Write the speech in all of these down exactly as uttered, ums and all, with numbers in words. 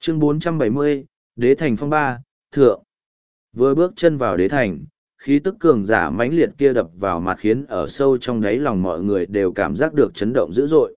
Chương bốn trăm bảy mươi, Đế Thành Phong Ba, Thượng. Vừa bước chân vào đế thành, khí tức cường giả mãnh liệt kia đập vào mặt khiến ở sâu trong đáy lòng mọi người đều cảm giác được chấn động dữ dội.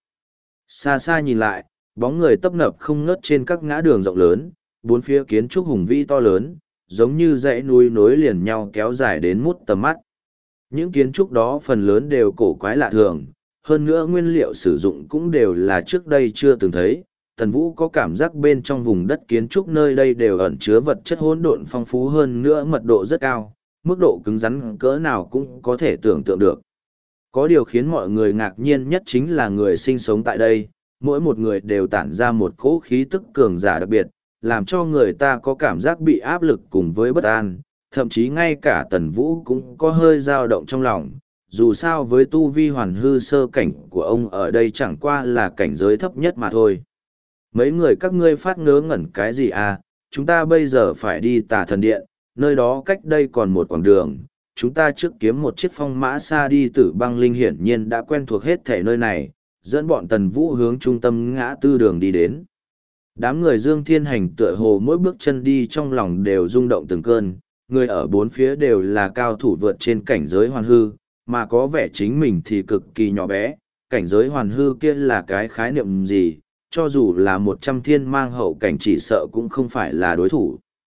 Xa xa nhìn lại, bóng người tấp nập không ngớt trên các ngã đường rộng lớn, bốn phía kiến trúc hùng vĩ to lớn, giống như dãy núi nối liền nhau kéo dài đến mút tầm mắt. Những kiến trúc đó phần lớn đều cổ quái lạ thường, hơn nữa nguyên liệu sử dụng cũng đều là trước đây chưa từng thấy. Tần Vũ có cảm giác bên trong vùng đất kiến trúc nơi đây đều ẩn chứa vật chất hỗn độn phong phú hơn nữa, mật độ rất cao, mức độ cứng rắn cỡ nào cũng có thể tưởng tượng được. Có điều khiến mọi người ngạc nhiên nhất chính là người sinh sống tại đây, mỗi một người đều tản ra một cỗ khí tức cường giả đặc biệt, làm cho người ta có cảm giác bị áp lực cùng với bất an, thậm chí ngay cả Tần Vũ cũng có hơi dao động trong lòng. Dù sao với tu vi hoàn hư sơ cảnh của ông ở đây chẳng qua là cảnh giới thấp nhất mà thôi. Mấy người các ngươi phát ngớ ngẩn cái gì à, chúng ta bây giờ phải đi Tà Thần Điện, nơi đó cách đây còn một quãng đường, chúng ta trước kiếm một chiếc phong mã xa đi. Tử Băng Linh hiển nhiên đã quen thuộc hết thể nơi này, dẫn bọn Tần Vũ hướng trung tâm ngã tư đường đi đến. Đám người Dương Thiên Hành tựa hồ mỗi bước chân đi trong lòng đều rung động từng cơn, người ở bốn phía đều là cao thủ vượt trên cảnh giới hoàn hư, mà có vẻ chính mình thì cực kỳ nhỏ bé, cảnh giới hoàn hư kia là cái khái niệm gì, cho dù là một trăm thiên mang hậu cảnh chỉ sợ cũng không phải là đối thủ.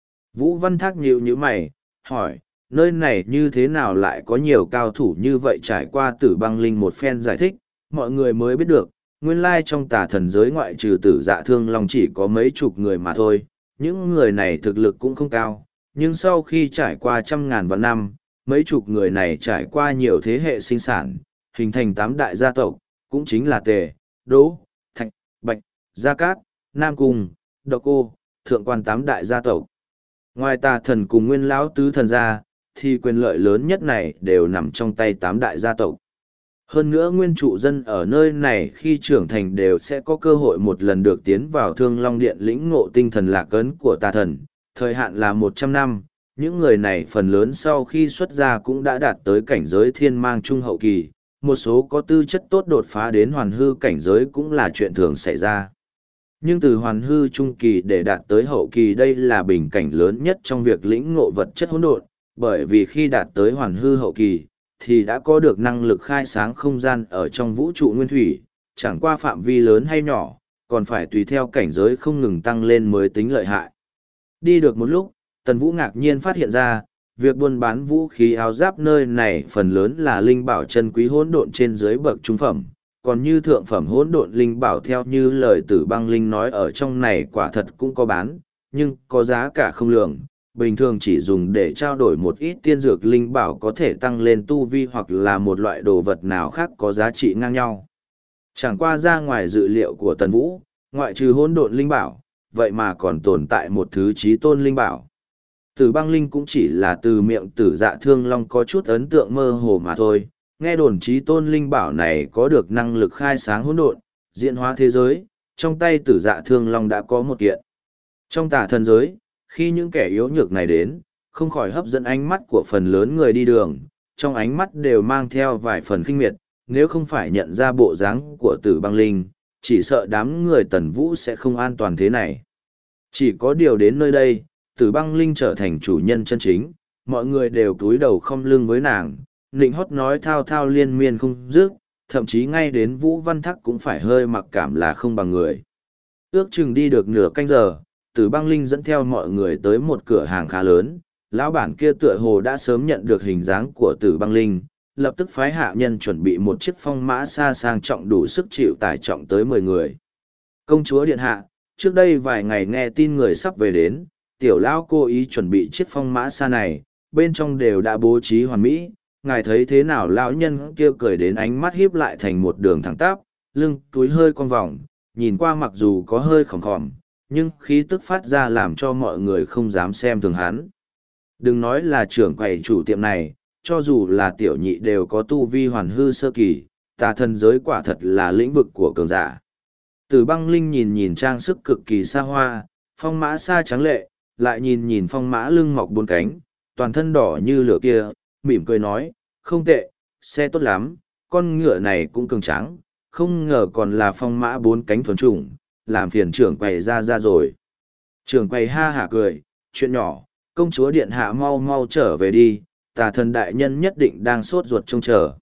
Vũ Văn Thác nhíu nhíu mày, hỏi, nơi này như thế nào lại có nhiều cao thủ như vậy? Trải qua Tử Băng Linh một phen giải thích, mọi người mới biết được, nguyên lai trong Tà Thần giới ngoại trừ Tử Dạ Thương Long chỉ có mấy chục người mà thôi, những người này thực lực cũng không cao, nhưng sau khi trải qua trăm ngàn vạn năm, mấy chục người này trải qua nhiều thế hệ sinh sản, hình thành tám đại gia tộc, cũng chính là Tề, Đỗ, Thạch, Bạch, Gia Cát, Nam Cung, Độc Cô, Thượng Quan tám đại gia tộc. Ngoài Tà Thần cùng Nguyên Lão tứ thần ra, thì quyền lợi lớn nhất này đều nằm trong tay tám đại gia tộc. Hơn nữa nguyên trụ dân ở nơi này khi trưởng thành đều sẽ có cơ hội một lần được tiến vào Thương Long Điện lĩnh ngộ tinh thần lạc ấn của Tà Thần, thời hạn là một trăm năm. Những người này phần lớn sau khi xuất gia cũng đã đạt tới cảnh giới thiên mang trung hậu kỳ, một số có tư chất tốt đột phá đến hoàn hư cảnh giới cũng là chuyện thường xảy ra. Nhưng từ hoàn hư trung kỳ để đạt tới hậu kỳ, đây là bình cảnh lớn nhất trong việc lĩnh ngộ vật chất hỗn độn, bởi vì khi đạt tới hoàn hư hậu kỳ, thì đã có được năng lực khai sáng không gian ở trong vũ trụ nguyên thủy, chẳng qua phạm vi lớn hay nhỏ, còn phải tùy theo cảnh giới không ngừng tăng lên mới tính lợi hại. Đi được một lúc, Tần Vũ ngạc nhiên phát hiện ra, việc buôn bán vũ khí áo giáp nơi này phần lớn là linh bảo chân quý hỗn độn trên dưới bậc trung phẩm, còn như thượng phẩm hỗn độn linh bảo theo như lời Tử Băng Linh nói ở trong này quả thật cũng có bán, nhưng có giá cả không lường, bình thường chỉ dùng để trao đổi một ít tiên dược linh bảo có thể tăng lên tu vi hoặc là một loại đồ vật nào khác có giá trị ngang nhau. Chẳng qua ra ngoài dự liệu của Tần Vũ, ngoại trừ hỗn độn linh bảo, vậy mà còn tồn tại một thứ chí tôn linh bảo. Tử Băng Linh cũng chỉ là từ miệng Tử Dạ Thương Long có chút ấn tượng mơ hồ mà thôi, nghe đồn chí tôn linh bảo này có được năng lực khai sáng hỗn độn, diễn hóa thế giới, trong tay Tử Dạ Thương Long đã có một kiện. Trong Tà Thần giới, khi những kẻ yếu nhược này đến, không khỏi hấp dẫn ánh mắt của phần lớn người đi đường, trong ánh mắt đều mang theo vài phần khinh miệt, nếu không phải nhận ra bộ dáng của Tử Băng Linh, chỉ sợ đám người Tần Vũ sẽ không an toàn thế này. Chỉ có điều đến nơi đây, Tử Băng Linh trở thành chủ nhân chân chính, mọi người đều cúi đầu không lưng với nàng, nịnh hót nói thao thao liên miên không dứt, thậm chí ngay đến Vũ Văn Thác cũng phải hơi mặc cảm là không bằng người. Ước chừng đi được nửa canh giờ, Tử Băng Linh dẫn theo mọi người tới một cửa hàng khá lớn, lão bản kia tựa hồ đã sớm nhận được hình dáng của Tử Băng Linh, lập tức phái hạ nhân chuẩn bị một chiếc phong mã xa sang trọng đủ sức chịu tải trọng tới mười người. Công chúa điện hạ, trước đây vài ngày nghe tin người sắp về đến, tiểu lão cố ý chuẩn bị chiếc phong mã xa này, bên trong đều đã bố trí hoàn mỹ, ngài thấy thế nào? Lão nhân kia cười đến ánh mắt híp lại thành một đường thẳng tắp, lưng túi hơi cong vòng, nhìn qua mặc dù có hơi khòm khòm, nhưng khí tức phát ra làm cho mọi người không dám xem thường hắn. Đừng nói là trưởng quầy chủ tiệm này, cho dù là tiểu nhị đều có tu vi hoàn hư sơ kỳ, Tà Thần giới quả thật là lĩnh vực của cường giả. Tử Băng Linh nhìn nhìn trang sức cực kỳ xa hoa, phong mã xa trắng lệ, lại nhìn nhìn phong mã lưng mọc bốn cánh, toàn thân đỏ như lửa kia, mỉm cười nói, không tệ, xe tốt lắm, con ngựa này cũng cường tráng, không ngờ còn là phong mã bốn cánh thuần chủng, làm phiền trưởng quầy ra ra rồi. Trưởng quầy ha hả cười, chuyện nhỏ, công chúa điện hạ mau mau trở về đi, tà thần đại nhân nhất định đang sốt ruột trông chờ.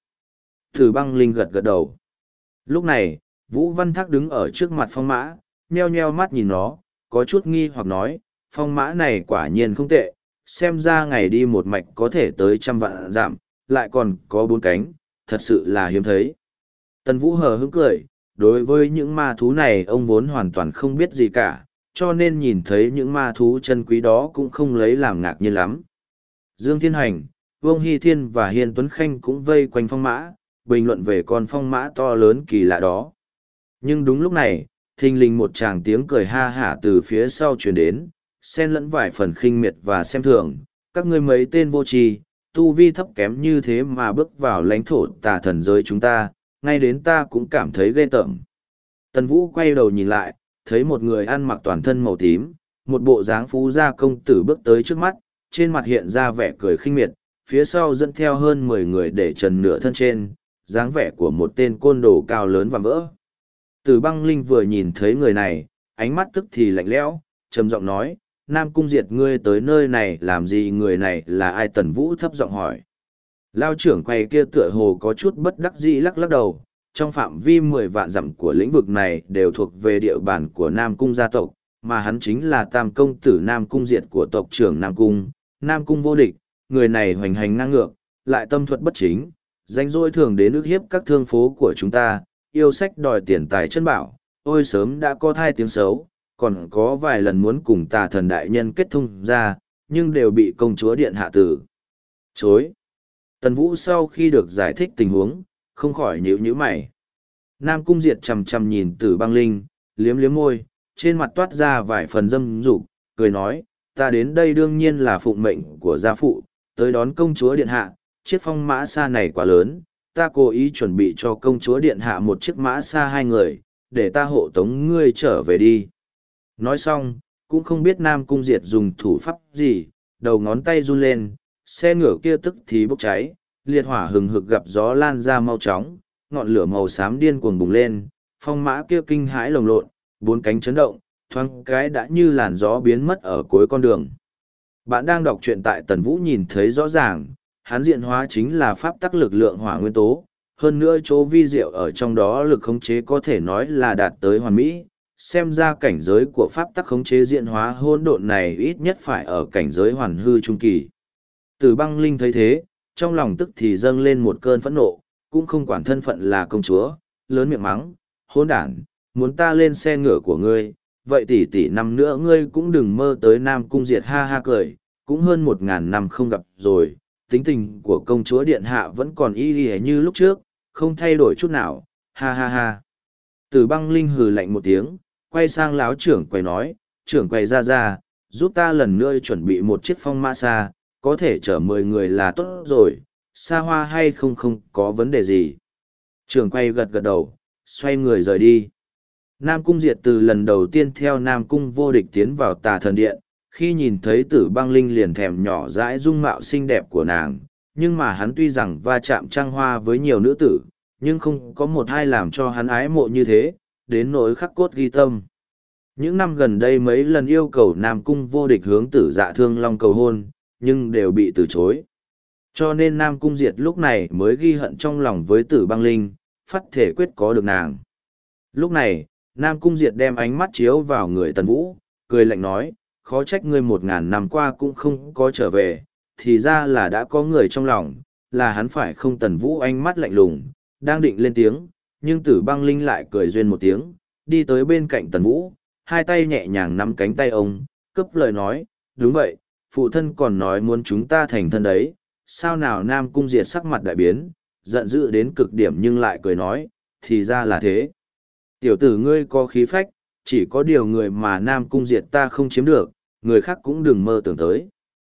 Tử băng linh gật gật đầu. Lúc này, Vũ Văn Thác đứng ở trước mặt phong mã, nheo nheo mắt nhìn nó, có chút nghi hoặc nói, phong mã này quả nhiên không tệ, xem ra ngày đi một mạch có thể tới trăm vạn dặm, lại còn có bốn cánh, thật sự là hiếm thấy. Tần Vũ hờ hững cười, đối với những ma thú này ông vốn hoàn toàn không biết gì cả, cho nên nhìn thấy những ma thú chân quý đó cũng không lấy làm ngạc nhiên lắm. Dương Thiên Hành, Vương Hy Thiên và Hiên Tuấn Khanh cũng vây quanh phong mã, bình luận về con phong mã to lớn kỳ lạ đó. Nhưng đúng lúc này, thình lình một tràng tiếng cười ha hả từ phía sau truyền đến, xen lẫn vài phần khinh miệt và xem thường, các ngươi mấy tên vô tri, tu vi thấp kém như thế mà bước vào lãnh thổ tà thần giới chúng ta, ngay đến ta cũng cảm thấy ghê tởm. Tần Vũ quay đầu nhìn lại, thấy một người ăn mặc toàn thân màu tím, một bộ dáng phú gia công tử bước tới trước mắt, trên mặt hiện ra vẻ cười khinh miệt, phía sau dẫn theo hơn mười người để trần nửa thân trên, dáng vẻ của một tên côn đồ cao lớn và vỡ. Tử băng linh vừa nhìn thấy người này, ánh mắt tức thì lạnh lẽo, trầm giọng nói, Nam Cung Diệt ngươi tới nơi này làm gì, người này là ai? Tần Vũ thấp giọng hỏi. Lao trưởng quay kia tựa hồ có chút bất đắc dĩ lắc lắc đầu, trong phạm vi mười vạn dặm của lĩnh vực này đều thuộc về địa bàn của Nam Cung gia tộc, mà hắn chính là tam công tử Nam Cung Diệt của tộc trưởng Nam Cung, Nam Cung vô địch, người này hoành hành ngang ngược, lại tâm thuật bất chính, danh dỗi thường đến ức hiếp các thương phố của chúng ta, yêu sách đòi tiền tài chân bảo, ôi sớm đã có thai tiếng xấu, còn có vài lần muốn cùng tà thần đại nhân kết thông ra, nhưng đều bị công chúa điện hạ tử chối. Tần Vũ sau khi được giải thích tình huống, không khỏi nhíu nhíu mày. Nam Cung Diệt chằm chằm nhìn Tử Băng Linh, liếm liếm môi, trên mặt toát ra vài phần dâm dục, cười nói, ta đến đây đương nhiên là phụng mệnh của gia phụ, tới đón công chúa điện hạ, chiếc phong mã xa này quá lớn, ta cố ý chuẩn bị cho công chúa điện hạ một chiếc mã xa hai người, để ta hộ tống ngươi trở về đi. Nói xong, cũng không biết Nam Cung Diệt dùng thủ pháp gì, đầu ngón tay run lên, xe ngựa kia tức thì bốc cháy, liệt hỏa hừng hực gặp gió lan ra mau chóng, ngọn lửa màu xám điên cuồng bùng lên, phong mã kia kinh hãi lồng lộn, bốn cánh chấn động, thoáng cái đã như làn gió biến mất ở cuối con đường. Bạn đang đọc truyện tại Tần Vũ nhìn thấy rõ ràng, hắn diện hóa chính là pháp tắc lực lượng hỏa nguyên tố, hơn nữa chỗ vi diệu ở trong đó lực khống chế có thể nói là đạt tới hoàn mỹ. Xem ra cảnh giới của pháp tắc khống chế diện hóa hỗn độn này ít nhất phải ở cảnh giới hoàn hư trung kỳ. Tử Băng Linh thấy thế, trong lòng tức thì dâng lên một cơn phẫn nộ, cũng không quản thân phận là công chúa, lớn miệng mắng, hỗn đản, muốn ta lên xe ngựa của ngươi, vậy tỷ tỷ năm nữa ngươi cũng đừng mơ tới Nam Cung Diệt ha ha cười, cũng hơn một ngàn năm không gặp rồi, tính tình của công chúa điện hạ vẫn còn y y như lúc trước, không thay đổi chút nào, ha ha ha. Tử Băng Linh hừ lạnh một tiếng, quay sang láo trưởng quầy nói, trưởng quầy ra ra, giúp ta lần nữa chuẩn bị một chiếc phong mã xa, có thể chở mười người là tốt rồi, xa hoa hay không không có vấn đề gì. Trưởng quầy gật gật đầu, xoay người rời đi. Nam Cung Diệt từ lần đầu tiên theo Nam Cung vô địch tiến vào tà thần điện, khi nhìn thấy Tử Băng Linh liền thèm nhỏ dãi dung mạo xinh đẹp của nàng, nhưng mà hắn tuy rằng va chạm trăng hoa với nhiều nữ tử, nhưng không có một ai làm cho hắn ái mộ như thế, đến nỗi khắc cốt ghi tâm. Những năm gần đây mấy lần yêu cầu Nam Cung vô địch hướng Tử Dạ Thương Long cầu hôn, nhưng đều bị từ chối. Cho nên Nam Cung Diệt lúc này mới ghi hận trong lòng với Tử Băng Linh, phát thể quyết có được nàng. Lúc này, Nam Cung Diệt đem ánh mắt chiếu vào người Tần Vũ, cười lạnh nói, khó trách ngươi một ngàn năm qua cũng không có trở về, thì ra là đã có người trong lòng, là hắn phải không? Tần Vũ ánh mắt lạnh lùng, đang định lên tiếng, nhưng Tử Băng Linh lại cười duyên một tiếng, đi tới bên cạnh Tần Vũ, hai tay nhẹ nhàng nắm cánh tay ông, cấp lời nói, đúng vậy, phụ thân còn nói muốn chúng ta thành thân đấy, sao nào? Nam Cung Diệt sắc mặt đại biến, giận dữ đến cực điểm nhưng lại cười nói, thì ra là thế. Tiểu tử ngươi có khí phách, chỉ có điều người mà Nam Cung Diệt ta không chiếm được, người khác cũng đừng mơ tưởng tới.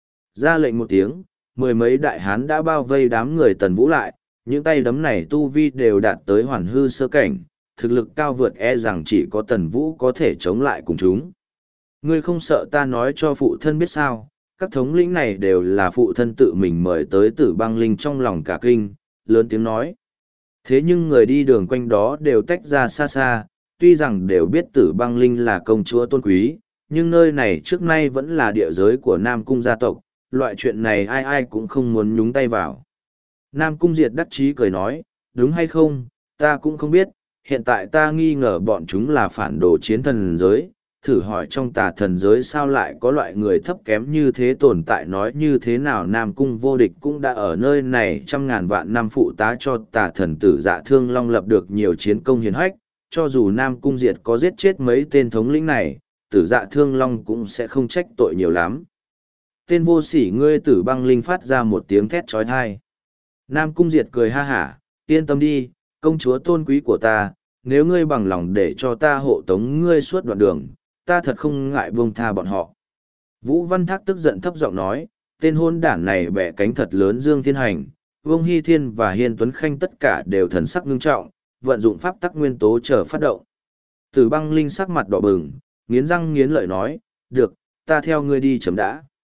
Ra lệnh một tiếng, mười mấy đại hán đã bao vây đám người Tần Vũ lại, những tay đấm này tu vi đều đạt tới hoàn hư sơ cảnh, thực lực cao vượt e rằng chỉ có Tần Vũ có thể chống lại cùng chúng. Ngươi không sợ ta nói cho phụ thân biết sao? Các thống lĩnh này đều là phụ thân tự mình mời tới. Tử Băng Linh trong lòng cả kinh, lớn tiếng nói. Thế nhưng người đi đường quanh đó đều tách ra xa xa, tuy rằng đều biết Tử Băng Linh là công chúa tôn quý, nhưng nơi này trước nay vẫn là địa giới của Nam Cung gia tộc, loại chuyện này ai ai cũng không muốn nhúng tay vào. Nam Cung Diệt đắc chí cười nói, đúng hay không, ta cũng không biết, hiện tại ta nghi ngờ bọn chúng là phản đồ chiến thần giới, thử hỏi trong tà thần giới sao lại có loại người thấp kém như thế tồn tại, nói như thế nào Nam Cung vô địch cũng đã ở nơi này trăm ngàn vạn năm phụ tá cho tà thần tử Dạ Thương Long lập được nhiều chiến công hiển hách, cho dù Nam Cung Diệt có giết chết mấy tên thống lĩnh này, tử Dạ Thương Long cũng sẽ không trách tội nhiều lắm. Tên vô sỉ ngươi Tử Băng Linh phát ra một tiếng thét trói thai. Nam Cung Diệt cười ha hả, yên tâm đi, công chúa tôn quý của ta, nếu ngươi bằng lòng để cho ta hộ tống ngươi suốt đoạn đường, ta thật không ngại buông tha bọn họ. Vũ Văn Thác tức giận thấp giọng nói, tên hôn đản này bẻ cánh thật lớn Dương Thiên Hành, Vương Hy Thiên và Hiên Tuấn Khanh tất cả đều thần sắc ngưng trọng, vận dụng pháp tắc nguyên tố chờ phát động. Tử Băng Linh sắc mặt đỏ bừng, nghiến răng nghiến lợi nói, được, ta theo ngươi đi chấm đã.